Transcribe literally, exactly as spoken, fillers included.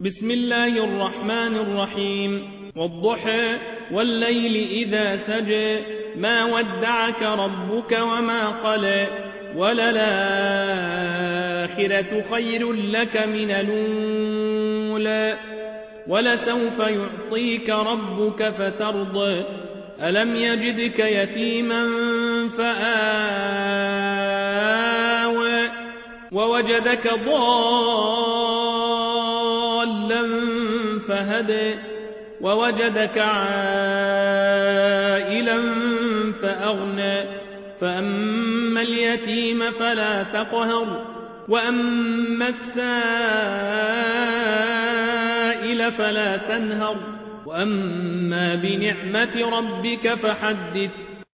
بسم الله الرحمن الرحيم والضحى والليل إذا سجى ما ودعك ربك وما قلى وللآخرة خير لك من الأولى ولسوف يعطيك ربك فترضى ألم يجدك يتيما فآوى ووجدك ضالا فهدى ووجدك عائلا فأغنى فأما اليتيم فلا تقهر وأما السائل فلا تنهر وأما بنعمة ربك فحدث